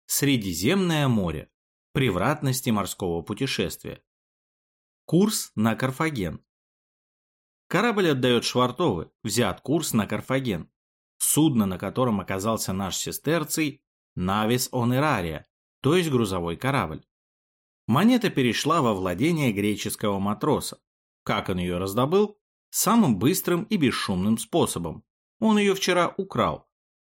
Средиземное море. Превратности морского путешествия. Курс на Карфаген. Корабль отдает швартовы, взят курс на Карфаген. Судно, на котором оказался наш сестерций, Navis Honeraria, то есть грузовой корабль. Монета перешла во владение греческого матроса. Как он ее раздобыл? Самым быстрым и бесшумным способом. Он ее вчера украл.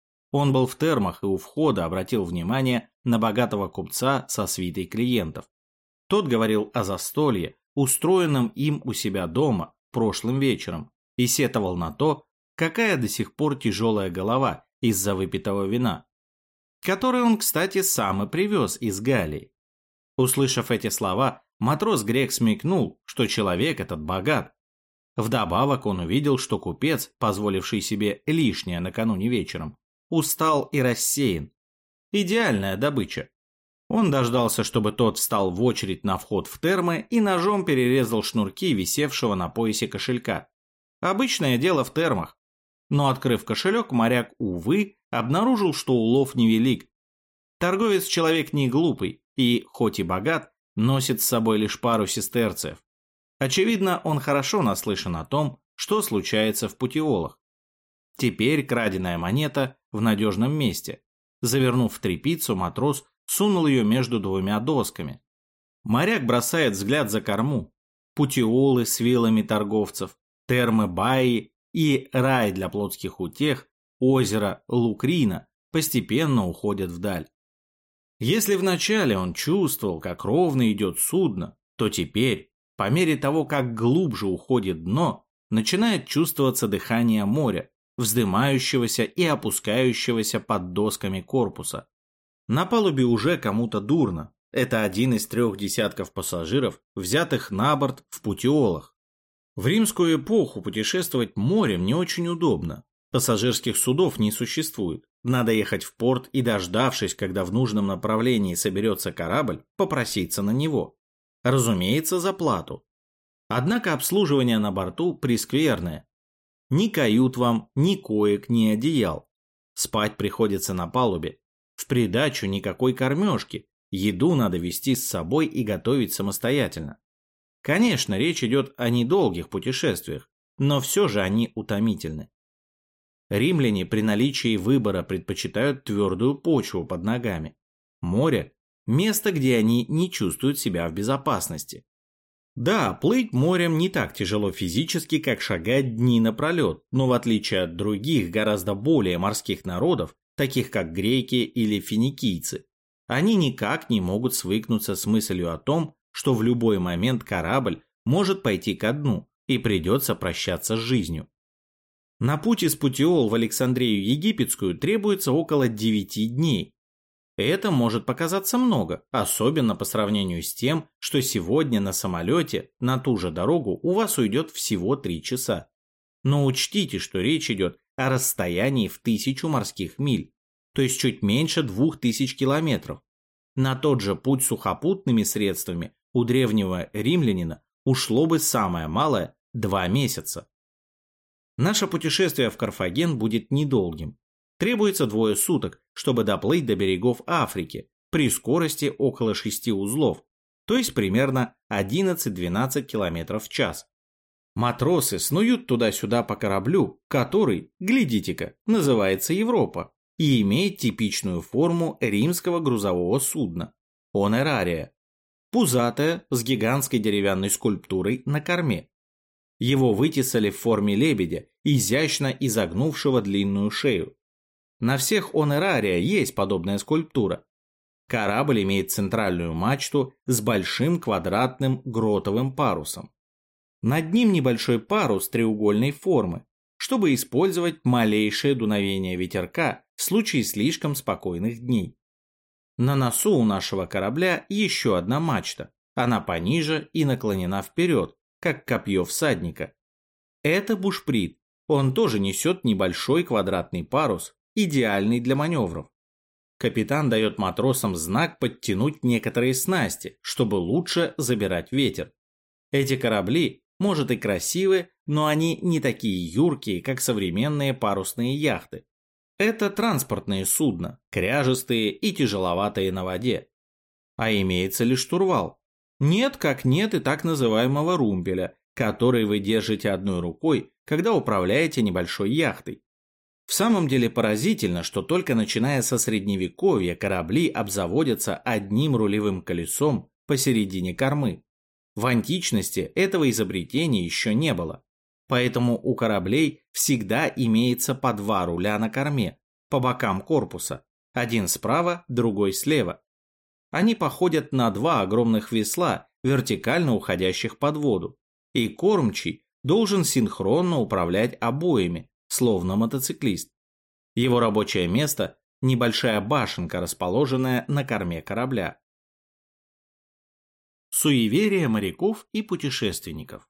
Он был в термах и у входа обратил внимание на богатого купца со свитой клиентов. Тот говорил о застолье, устроенном им у себя дома прошлым вечером, и сетовал на то, какая до сих пор тяжелая голова из-за выпитого вина, который он, кстати, сам и привез из Галлии. Услышав эти слова, матрос-грек смекнул, что человек этот богат. Вдобавок он увидел, что купец, позволивший себе лишнее накануне вечером, устал и рассеян. Идеальная добыча. Он дождался, чтобы тот встал в очередь на вход в термы и ножом перерезал шнурки висевшего на поясе кошелька. Обычное дело в термах. Но, открыв кошелек, моряк, увы, обнаружил, что улов невелик. Торговец человек не глупый и, хоть и богат, носит с собой лишь пару сестерцев. Очевидно, он хорошо наслышан о том, что случается в путиолах. Теперь краденая монета в надежном месте. Завернув в тряпицу, матрос сунул ее между двумя досками. Моряк бросает взгляд за корму. Путиолы с вилами торговцев, термы Баи и рай для плотских утех, озеро Лукрина постепенно уходят вдаль. Если вначале он чувствовал, как ровно идет судно, то теперь, по мере того, как глубже уходит дно, начинает чувствоваться дыхание моря, вздымающегося и опускающегося под досками корпуса. На палубе уже кому-то дурно. Это один из 3 десятков пассажиров, взятых на борт в путиолах. В римскую эпоху путешествовать морем не очень удобно. Пассажирских судов не существует. Надо ехать в порт и, дождавшись, когда в нужном направлении соберется корабль, попроситься на него. Разумеется, за плату. Однако обслуживание на борту прескверное. Ни кают вам, ни коек, ни одеял. Спать приходится на палубе. В придачу никакой кормежки. Еду надо везти с собой и готовить самостоятельно. Конечно, речь идет о недолгих путешествиях, но все же они утомительны. Римляне при наличии выбора предпочитают твердую почву под ногами. Море – место, где они не чувствуют себя в безопасности. Да, плыть морем не так тяжело физически, как шагать дни напролет, но в отличие от других, гораздо более морских народов, таких как греки или финикийцы, они никак не могут свыкнуться с мыслью о том, что в любой момент корабль может пойти ко дну и придется прощаться с жизнью. На путь из Путиол в Александрию Египетскую требуется около 9 дней. Это может показаться много, особенно по сравнению с тем, что сегодня на самолете на ту же дорогу у вас уйдет всего 3 часа. Но учтите, что речь идет о расстоянии в 1000 морских миль, то есть чуть меньше 2000 километров. На тот же путь сухопутными средствами у древнего римлянина ушло бы самое малое 2 месяца. Наше путешествие в Карфаген будет недолгим. Требуется 2 суток, чтобы доплыть до берегов Африки при скорости около 6 узлов, то есть примерно 11-12 км в час. Матросы снуют туда-сюда по кораблю, который, глядите-ка, называется Европа и имеет типичную форму римского грузового судна – Honeraria, пузатая с гигантской деревянной скульптурой на корме. Его вытесали в форме лебедя, изящно изогнувшего длинную шею. На всех Honeraria есть подобная скульптура. Корабль имеет центральную мачту с большим квадратным гротовым парусом. Над ним небольшой парус треугольной формы, чтобы использовать малейшее дуновение ветерка в случае слишком спокойных дней. На носу у нашего корабля еще одна мачта. Она пониже и наклонена вперед, как копье всадника. Это бушприт. Он тоже несет небольшой квадратный парус, идеальный для маневров. Капитан дает матросам знак подтянуть некоторые снасти, чтобы лучше забирать ветер. Эти корабли, может, и красивы, но они не такие юркие, как современные парусные яхты. Это транспортные судна, кряжестые и тяжеловатые на воде. А имеется ли штурвал? Нет, как нет и так называемого румпеля, который вы держите одной рукой, когда управляете небольшой яхтой. В самом деле поразительно, что только начиная со средневековья корабли обзаводятся одним рулевым колесом посередине кормы. В античности этого изобретения еще не было. Поэтому у кораблей всегда имеется по два руля на корме, по бокам корпуса, один справа, другой слева. Они походят на два огромных весла, вертикально уходящих под воду, и кормчий должен синхронно управлять обоими, словно мотоциклист. Его рабочее место – небольшая башенка, расположенная на корме корабля. Суеверия моряков и путешественников.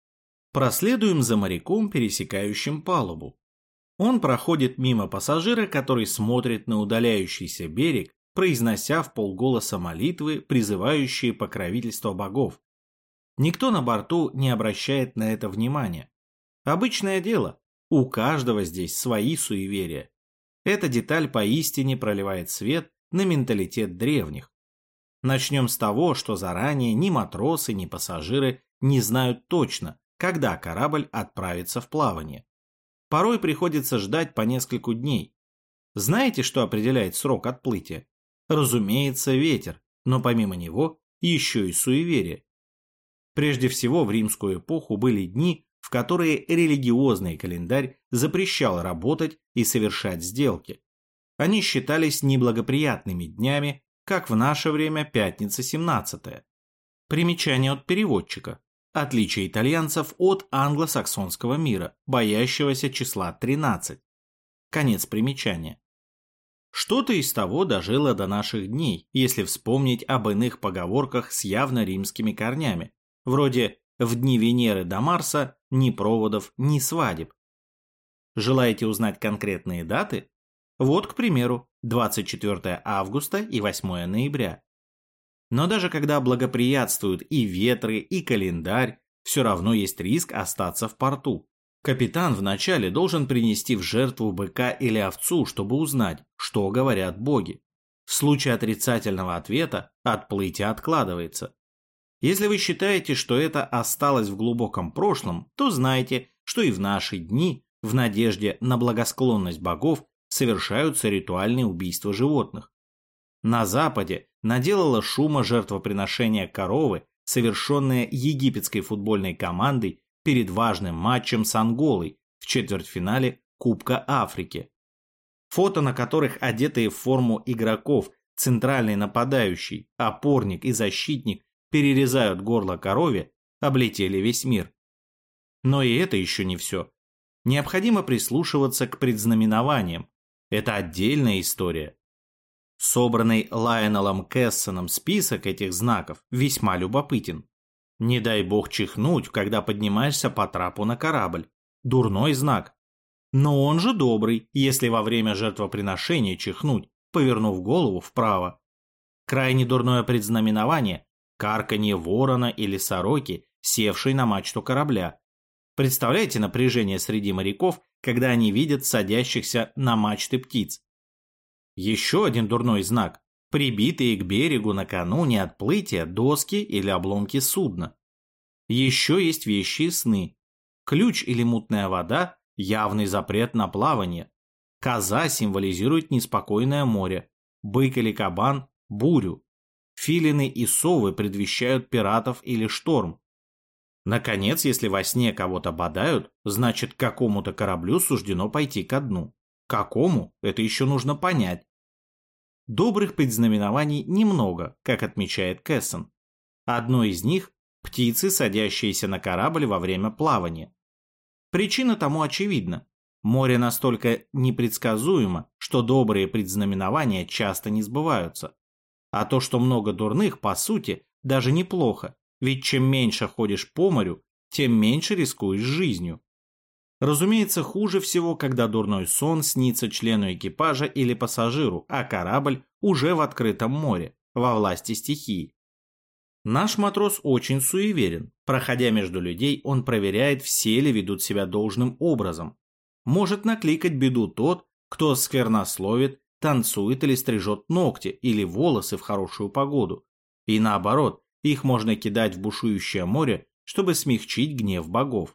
Проследуем за моряком, пересекающим палубу. Он проходит мимо пассажира, который смотрит на удаляющийся берег, произнося вполголоса молитвы, призывающие покровительство богов. Никто на борту не обращает на это внимания. Обычное дело, у каждого здесь свои суеверия. Эта деталь поистине проливает свет на менталитет древних. Начнем с того, что заранее ни матросы, ни пассажиры не знают точно, когда корабль отправится в плавание. Порой приходится ждать по нескольку дней. Знаете, что определяет срок отплытия? Разумеется, ветер, но помимо него еще и суеверие. Прежде всего, в римскую эпоху были дни, в которые религиозный календарь запрещал работать и совершать сделки. Они считались неблагоприятными днями, как в наше время пятница 17-я. Примечание от переводчика. Отличие итальянцев от англосаксонского мира, боящегося числа 13. Конец примечания. Что-то из того дожило до наших дней, если вспомнить об иных поговорках с явно римскими корнями, вроде «в дни Венеры до Марса ни проводов, ни свадеб». Желаете узнать конкретные даты? Вот, к примеру, 24 августа и 8 ноября. Но даже когда благоприятствуют и ветры, и календарь, все равно есть риск остаться в порту. Капитан вначале должен принести в жертву быка или овцу, чтобы узнать, что говорят боги. В случае отрицательного ответа отплытие откладывается. Если вы считаете, что это осталось в глубоком прошлом, то знайте, что и в наши дни, в надежде на благосклонность богов, совершаются ритуальные убийства животных. На Западе наделало шума жертвоприношения коровы, совершенное египетской футбольной командой перед важным матчем с Анголой в четвертьфинале Кубка Африки. Фото, на которых одетые в форму игроков центральный нападающий, опорник и защитник перерезают горло корове, облетели весь мир. Но и это еще не все. Необходимо прислушиваться к предзнаменованиям. Это отдельная история. Собранный Лайонелом Кессоном список этих знаков весьма любопытен. Не дай бог чихнуть, когда поднимаешься по трапу на корабль. Дурной знак. Но он же добрый, если во время жертвоприношения чихнуть, повернув голову вправо. Крайне дурное предзнаменование – карканье ворона или сороки, севшей на мачту корабля. Представляете напряжение среди моряков, когда они видят садящихся на мачты птиц? Еще один дурной знак – прибитые к берегу накануне отплытия доски или обломки судна. Еще есть вещи и сны. Ключ или мутная вода – явный запрет на плавание. Коза символизирует неспокойное море. Бык или кабан – бурю. Филины и совы предвещают пиратов или шторм. Наконец, если во сне кого-то бодают, значит, какому-то кораблю суждено пойти ко дну. Какому – это еще нужно понять. Добрых предзнаменований немного, как отмечает Кессон. Одно из них – птицы, садящиеся на корабль во время плавания. Причина тому очевидна. Море настолько непредсказуемо, что добрые предзнаменования часто не сбываются. А то, что много дурных, по сути, даже неплохо, ведь чем меньше ходишь по морю, тем меньше рискуешь жизнью. Разумеется, хуже всего, когда дурной сон снится члену экипажа или пассажиру, а корабль уже в открытом море, во власти стихии. Наш матрос очень суеверен. Проходя между людей, он проверяет, все ли ведут себя должным образом. Может накликать беду тот, кто сквернословит, танцует или стрижет ногти или волосы в хорошую погоду. И наоборот, их можно кидать в бушующее море, чтобы смягчить гнев богов.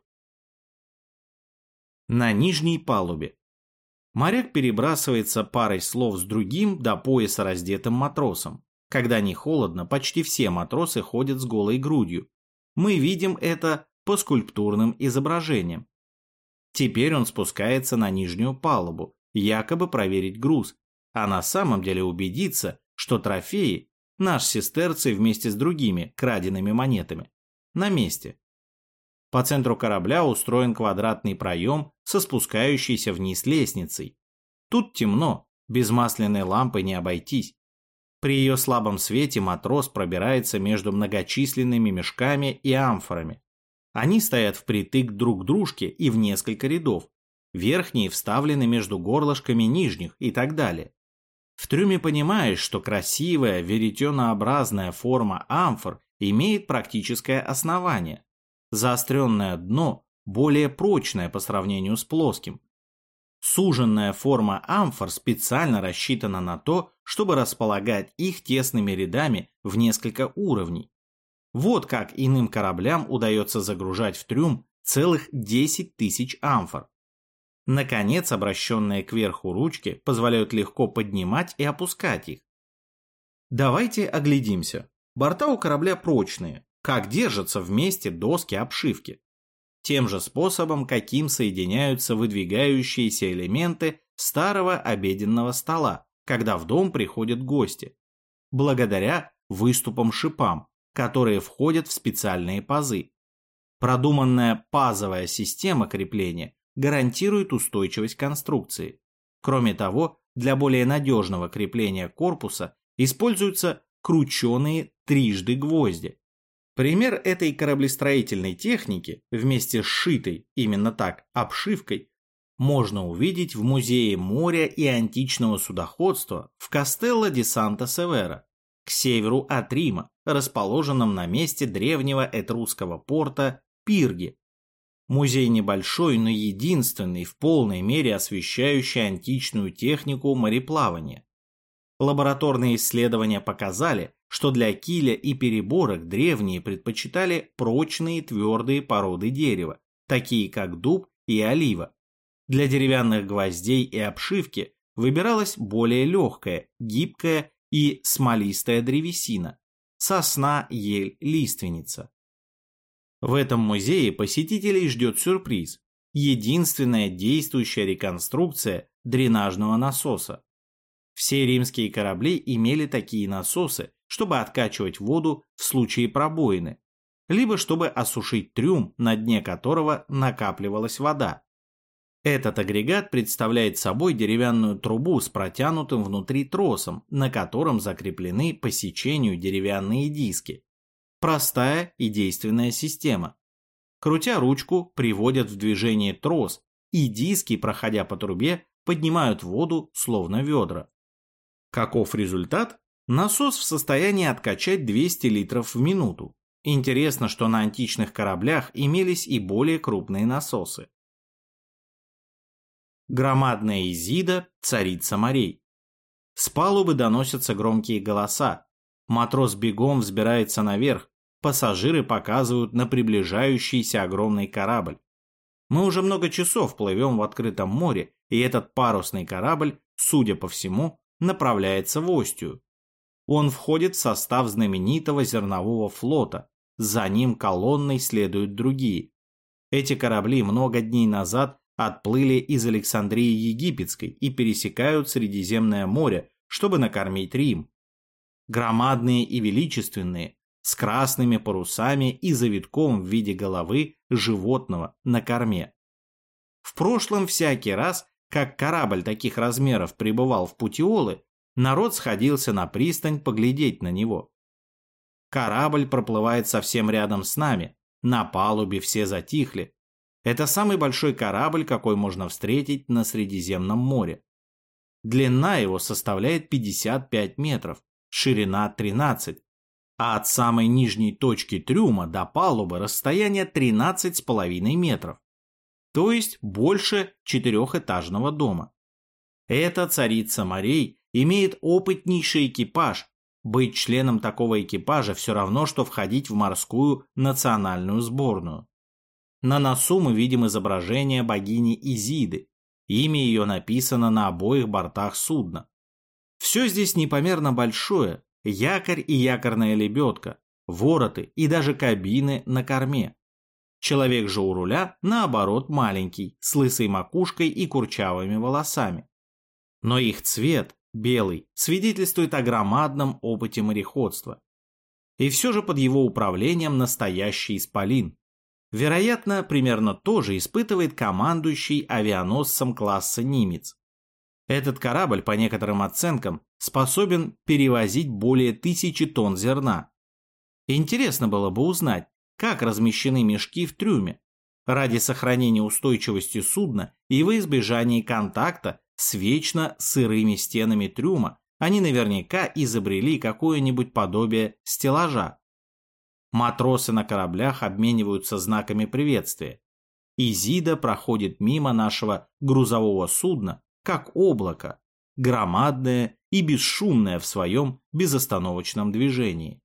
На нижней палубе. Моряк перебрасывается парой слов с другим до пояса раздетым матросом. Когда не холодно, почти все матросы ходят с голой грудью. Мы видим это по скульптурным изображениям. Теперь он спускается на нижнюю палубу, якобы проверить груз, а на самом деле убедиться, что трофеи, наш сестерций вместе с другими краденными монетами, на месте. По центру корабля устроен квадратный проем со спускающейся вниз лестницей. Тут темно, без масляной лампы не обойтись. При ее слабом свете матрос пробирается между многочисленными мешками и амфорами. Они стоят впритык друг к дружке и в несколько рядов. Верхние вставлены между горлышками нижних и так далее. В трюме понимаешь, что красивая веретенообразная форма амфор имеет практическое основание. Заостренное дно более прочное по сравнению с плоским. Суженная форма амфор специально рассчитана на то, чтобы располагать их тесными рядами в несколько уровней. Вот как иным кораблям удается загружать в трюм целых 10 тысяч амфор. Наконец, обращенные кверху ручки позволяют легко поднимать и опускать их. Давайте оглядимся. Борта у корабля прочные. Как держатся вместе доски обшивки? Тем же способом, каким соединяются выдвигающиеся элементы старого обеденного стола, когда в дом приходят гости. Благодаря выступам-шипам, которые входят в специальные пазы. Продуманная пазовая система крепления гарантирует устойчивость конструкции. Кроме того, для более надежного крепления корпуса используются крученые трижды гвозди. Пример этой кораблестроительной техники вместе с сшитой, именно так, обшивкой можно увидеть в Музее моря и античного судоходства в Кастелло ди Санта-Севера, к северу от Рима, расположенном на месте древнего этрусского порта Пирги. Музей небольшой, но единственный в полной мере освещающий античную технику мореплавания. Лабораторные исследования показали, что для киля и переборок древние предпочитали прочные твердые породы дерева, такие как дуб и олива. Для деревянных гвоздей и обшивки выбиралась более легкая, гибкая и смолистая древесина – сосна, ель, лиственница. В этом музее посетителей ждет сюрприз – единственная действующая реконструкция дренажного насоса. Все римские корабли имели такие насосы, чтобы откачивать воду в случае пробоины, либо чтобы осушить трюм, на дне которого накапливалась вода. Этот агрегат представляет собой деревянную трубу с протянутым внутри тросом, на котором закреплены по сечению деревянные диски. Простая и действенная система. Крутя ручку, приводят в движение трос, и диски, проходя по трубе, поднимают воду, словно ведра. Каков результат? Насос в состоянии откачать 200 литров в минуту. Интересно, что на античных кораблях имелись и более крупные насосы. Громадная Изида, царица морей. С палубы доносятся громкие голоса. Матрос бегом взбирается наверх. Пассажиры показывают на приближающийся огромный корабль. Мы уже много часов плывем в открытом море, и этот парусный корабль, судя по всему, направляется в Остию. Он входит в состав знаменитого зернового флота. За ним колонной следуют другие. Эти корабли много дней назад отплыли из Александрии Египетской и пересекают Средиземное море, чтобы накормить Рим. Громадные и величественные, с красными парусами и завитком в виде головы животного на корме. В прошлом всякий раз, как корабль таких размеров прибывал в Путиолы, народ сходился на пристань поглядеть на него. Корабль проплывает совсем рядом с нами, на палубе все затихли. Это самый большой корабль, какой можно встретить на Средиземном море. Длина его составляет 55 метров, ширина 13, а от самой нижней точки трюма до палубы расстояние 13,5 метров, то есть больше четырехэтажного дома. Эта царица морей имеет опытнейший экипаж. Быть членом такого экипажа все равно, что входить в морскую национальную сборную. На носу мы видим изображение богини Изиды. Имя ее написано на обоих бортах судна. Все здесь непомерно большое. Якорь и якорная лебедка, вороты и даже кабины на корме. Человек же у руля, наоборот, маленький, с лысой макушкой и курчавыми волосами. Но их цвет, белый, свидетельствует о громадном опыте мореходства. И все же под его управлением настоящий исполин. Вероятно, примерно то же испытывает командующий авианосцем класса «Нимец». Этот корабль, по некоторым оценкам, способен перевозить более 1000 тонн зерна. Интересно было бы узнать, как размещены мешки в трюме, ради сохранения устойчивости судна и во избежании контакта с вечно сырыми стенами трюма. Они наверняка изобрели какое-нибудь подобие стеллажа. Матросы на кораблях обмениваются знаками приветствия. Изида проходит мимо нашего грузового судна, как облако, громадное и бесшумное в своем безостановочном движении.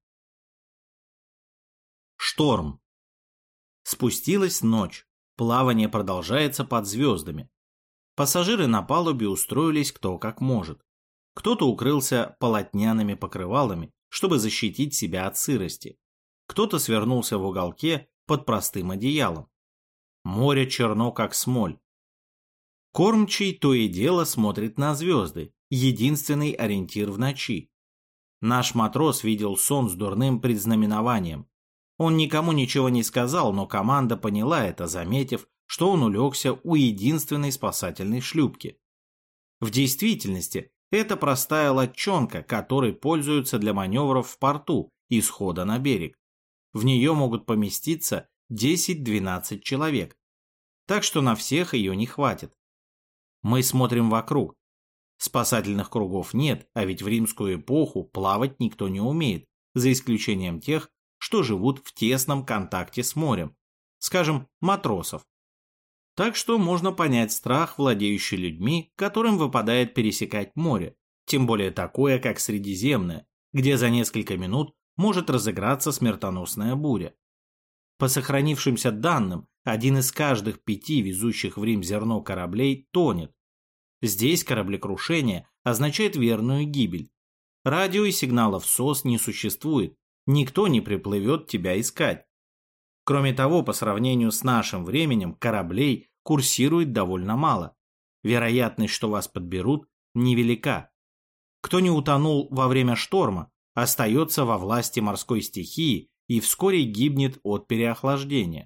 Шторм. Спустилась ночь, плавание продолжается под звездами. Пассажиры на палубе устроились кто как может. Кто-то укрылся полотняными покрывалами, чтобы защитить себя от сырости. Кто-то свернулся в уголке под простым одеялом. Море черно, как смоль. Кормчий то и дело смотрит на звезды, единственный ориентир в ночи. Наш матрос видел сон с дурным предзнаменованием. Он никому ничего не сказал, но команда поняла это, заметив, что он улегся у единственной спасательной шлюпки. В действительности, это простая лодчонка, которой пользуются для маневров в порту и схода на берег. В нее могут поместиться 10-12 человек, так что на всех ее не хватит. Мы смотрим вокруг. Спасательных кругов нет, а ведь в римскую эпоху плавать никто не умеет, за исключением тех, что живут в тесном контакте с морем, скажем, матросов. Так что можно понять страх, владеющий людьми, которым выпадает пересекать море, тем более такое, как Средиземное, где за несколько минут может разыграться смертоносная буря. По сохранившимся данным, один из каждых 5 везущих в Рим зерно кораблей тонет. Здесь кораблекрушение означает верную гибель. Радио и сигналов СОС не существует, никто не приплывет тебя искать. Кроме того, по сравнению с нашим временем, кораблей курсирует довольно мало. Вероятность, что вас подберут, невелика. Кто не утонул во время шторма, остается во власти морской стихии и вскоре гибнет от переохлаждения.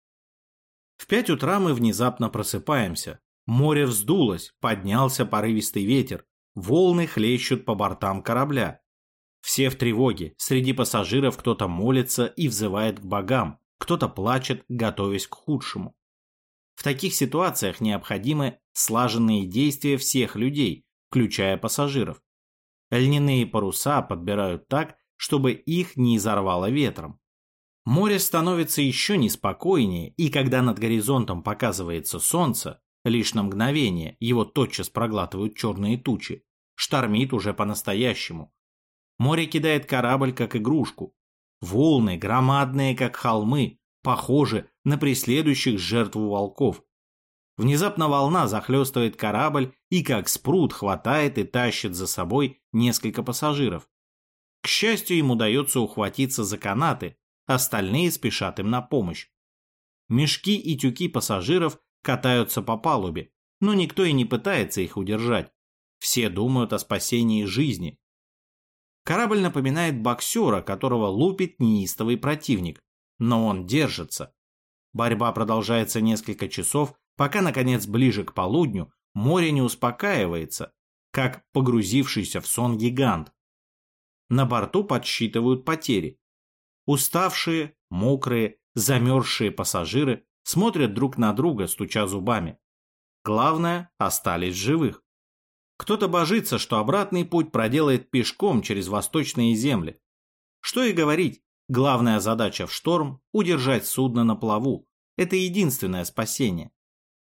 В 5 утра мы внезапно просыпаемся. Море вздулось, поднялся порывистый ветер, волны хлещут по бортам корабля. Все в тревоге, среди пассажиров кто-то молится и взывает к богам, кто-то плачет, готовясь к худшему. В таких ситуациях необходимы слаженные действия всех людей, включая пассажиров. Льняные паруса подбирают так, чтобы их не изорвало ветром. Море становится еще неспокойнее, и когда над горизонтом показывается солнце, лишь на мгновение его тотчас проглатывают черные тучи, штормит уже по-настоящему. Море кидает корабль как игрушку. Волны, громадные как холмы, похожи на преследующих жертву волков. Внезапно волна захлестывает корабль и как спрут хватает и тащит за собой несколько пассажиров. К счастью, им удается ухватиться за канаты, остальные спешат им на помощь. Мешки и тюки пассажиров катаются по палубе, но никто и не пытается их удержать. Все думают о спасении жизни. Корабль напоминает боксера, которого лупит неистовый противник, но он держится. Борьба продолжается несколько часов, пока, наконец, ближе к полудню море не успокаивается, как погрузившийся в сон гигант. На борту подсчитывают потери. Уставшие, мокрые, замерзшие пассажиры смотрят друг на друга, стуча зубами. Главное, остались живых. Кто-то божится, что обратный путь проделает пешком через восточные земли. Что и говорить, главная задача в шторм – удержать судно на плаву. Это единственное спасение.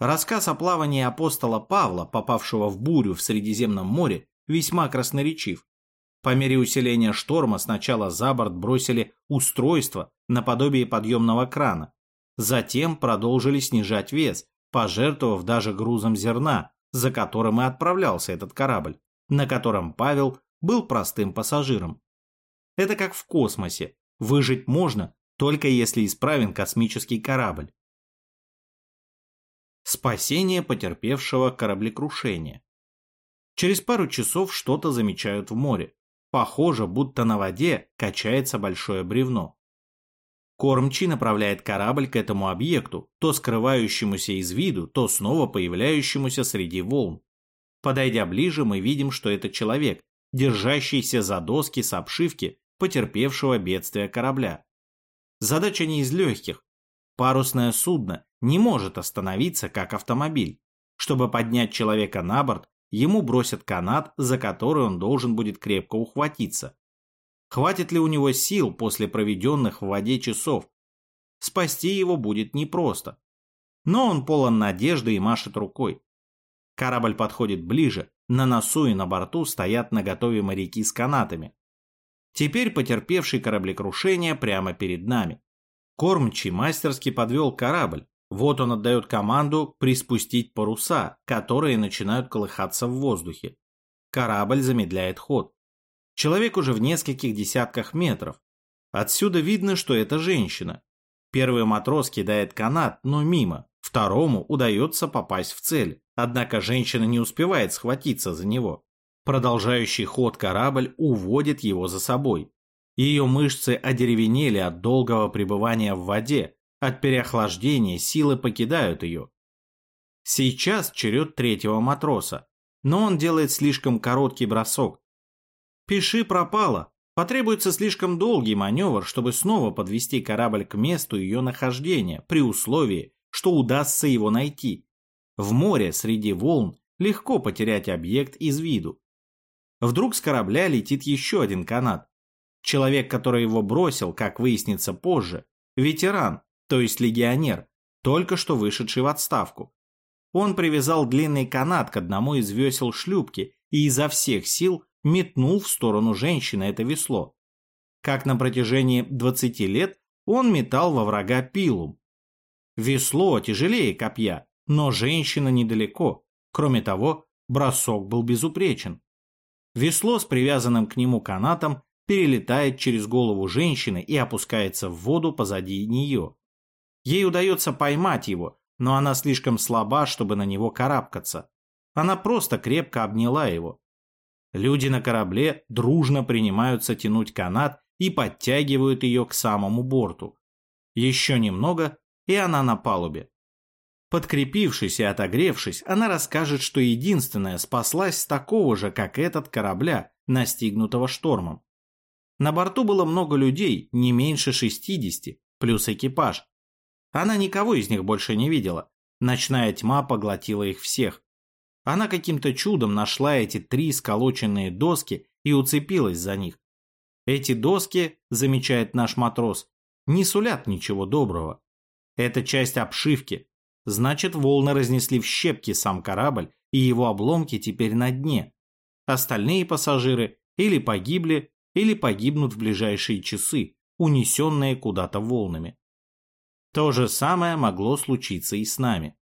Рассказ о плавании апостола Павла, попавшего в бурю в Средиземном море, весьма красноречив. По мере усиления шторма сначала за борт бросили устройство наподобие подъемного крана, затем продолжили снижать вес, пожертвовав даже грузом зерна, за которым и отправлялся этот корабль, на котором Павел был простым пассажиром. Это как в космосе, выжить можно, только если исправен космический корабль. Спасение потерпевшего кораблекрушения. Через пару часов что-то замечают в море. Похоже, будто на воде качается большое бревно. Кормчий направляет корабль к этому объекту, то скрывающемуся из виду, то снова появляющемуся среди волн. Подойдя ближе, мы видим, что это человек, держащийся за доски с обшивки потерпевшего бедствия корабля. Задача не из легких. Парусное судно не может остановиться, как автомобиль. Чтобы поднять человека на борт, ему бросят канат, за который он должен будет крепко ухватиться. Хватит ли у него сил после проведенных в воде часов? Спасти его будет непросто. Но он полон надежды и машет рукой. Корабль подходит ближе, на носу и на борту стоят наготове моряки с канатами. Теперь потерпевший кораблекрушение прямо перед нами. Кормчий мастерски подвел корабль. Вот он отдает команду приспустить паруса, которые начинают колыхаться в воздухе. Корабль замедляет ход. Человек уже в нескольких десятках метров. Отсюда видно, что это женщина. Первый матрос кидает канат, но мимо. Второму удается попасть в цель. Однако женщина не успевает схватиться за него. Продолжающий ход корабль уводит его за собой. Ее мышцы одеревенели от долгого пребывания в воде, от переохлаждения силы покидают ее. Сейчас черед третьего матроса, но он делает слишком короткий бросок. Пиши пропало, потребуется слишком долгий маневр, чтобы снова подвести корабль к месту ее нахождения, при условии, что удастся его найти. В море среди волн легко потерять объект из виду. Вдруг с корабля летит еще один канат. Человек, который его бросил, как выяснится позже, ветеран, то есть легионер, только что вышедший в отставку. Он привязал длинный канат к одному из весел шлюпки и изо всех сил метнул в сторону женщины это весло. Как на протяжении 20 лет он метал во врага пилум. Весло тяжелее копья, но женщина недалеко. Кроме того, бросок был безупречен. Весло с привязанным к нему канатом перелетает через голову женщины и опускается в воду позади нее. Ей удается поймать его, но она слишком слаба, чтобы на него карабкаться. Она просто крепко обняла его. Люди на корабле дружно принимаются тянуть канат и подтягивают ее к самому борту. Еще немного, и она на палубе. Подкрепившись и отогревшись, она расскажет, что единственная спаслась с такого же, как этот, корабля, настигнутого штормом. На борту было много людей, не меньше 60, плюс экипаж. Она никого из них больше не видела. Ночная тьма поглотила их всех. Она каким-то чудом нашла эти 3 сколоченные доски и уцепилась за них. Эти доски, замечает наш матрос, не сулят ничего доброго. Это часть обшивки. Значит, волны разнесли в щепки сам корабль, и его обломки теперь на дне. Остальные пассажиры или погибли, или погибнут в ближайшие часы, унесенные куда-то волнами. То же самое могло случиться и с нами.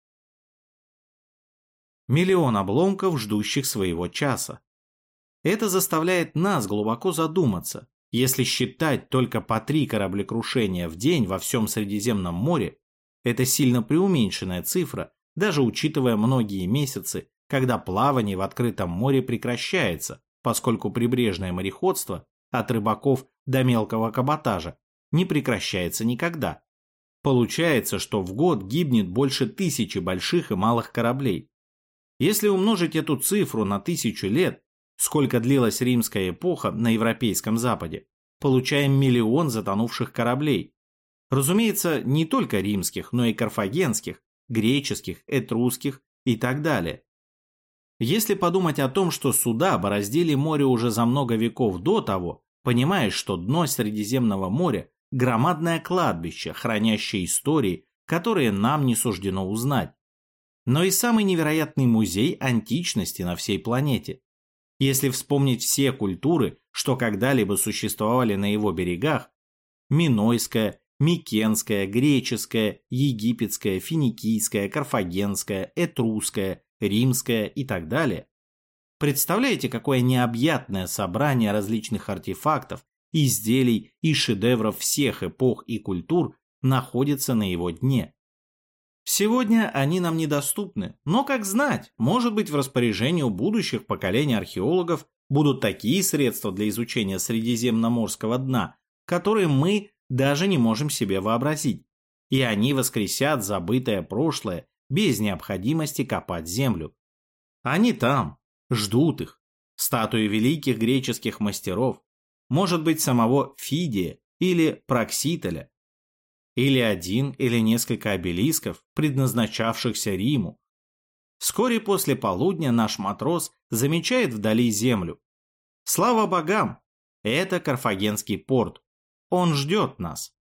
Миллион обломков, ждущих своего часа. Это заставляет нас глубоко задуматься. Если считать только по 3 кораблекрушения в день во всем Средиземном море, это сильно преуменьшенная цифра, даже учитывая многие месяцы, когда плавание в открытом море прекращается, поскольку прибрежное мореходство, от рыбаков до мелкого каботажа, не прекращается никогда. Получается, что в год гибнет больше 1000 больших и малых кораблей. Если умножить эту цифру на 1000 лет, сколько длилась римская эпоха на Европейском Западе, получаем миллион затонувших кораблей. Разумеется, не только римских, но и карфагенских, греческих, этрусских и так далее. Если подумать о том, что суда бороздили море уже за много веков до того, понимаешь, что дно Средиземного моря – громадное кладбище, хранящее истории, которые нам не суждено узнать. но и самый невероятный музей античности на всей планете. Если вспомнить все культуры, что когда-либо существовали на его берегах – минойская, микенская, греческая, египетская, финикийская, карфагенская, этрусская, римская и так далее. Представляете, какое необъятное собрание различных артефактов, изделий и шедевров всех эпох и культур находится на его дне. Сегодня они нам недоступны, но, как знать, может быть, в распоряжении у будущих поколений археологов будут такие средства для изучения Средиземноморского дна, которые мы даже не можем себе вообразить, и они воскресят забытое прошлое без необходимости копать землю. Они там, ждут их, статуи великих греческих мастеров, может быть, самого Фидия или Проксителя, или один или несколько обелисков, предназначавшихся Риму. Вскоре после полудня наш матрос замечает вдали землю. Слава богам! Это Карфагенский порт. Он ждет нас.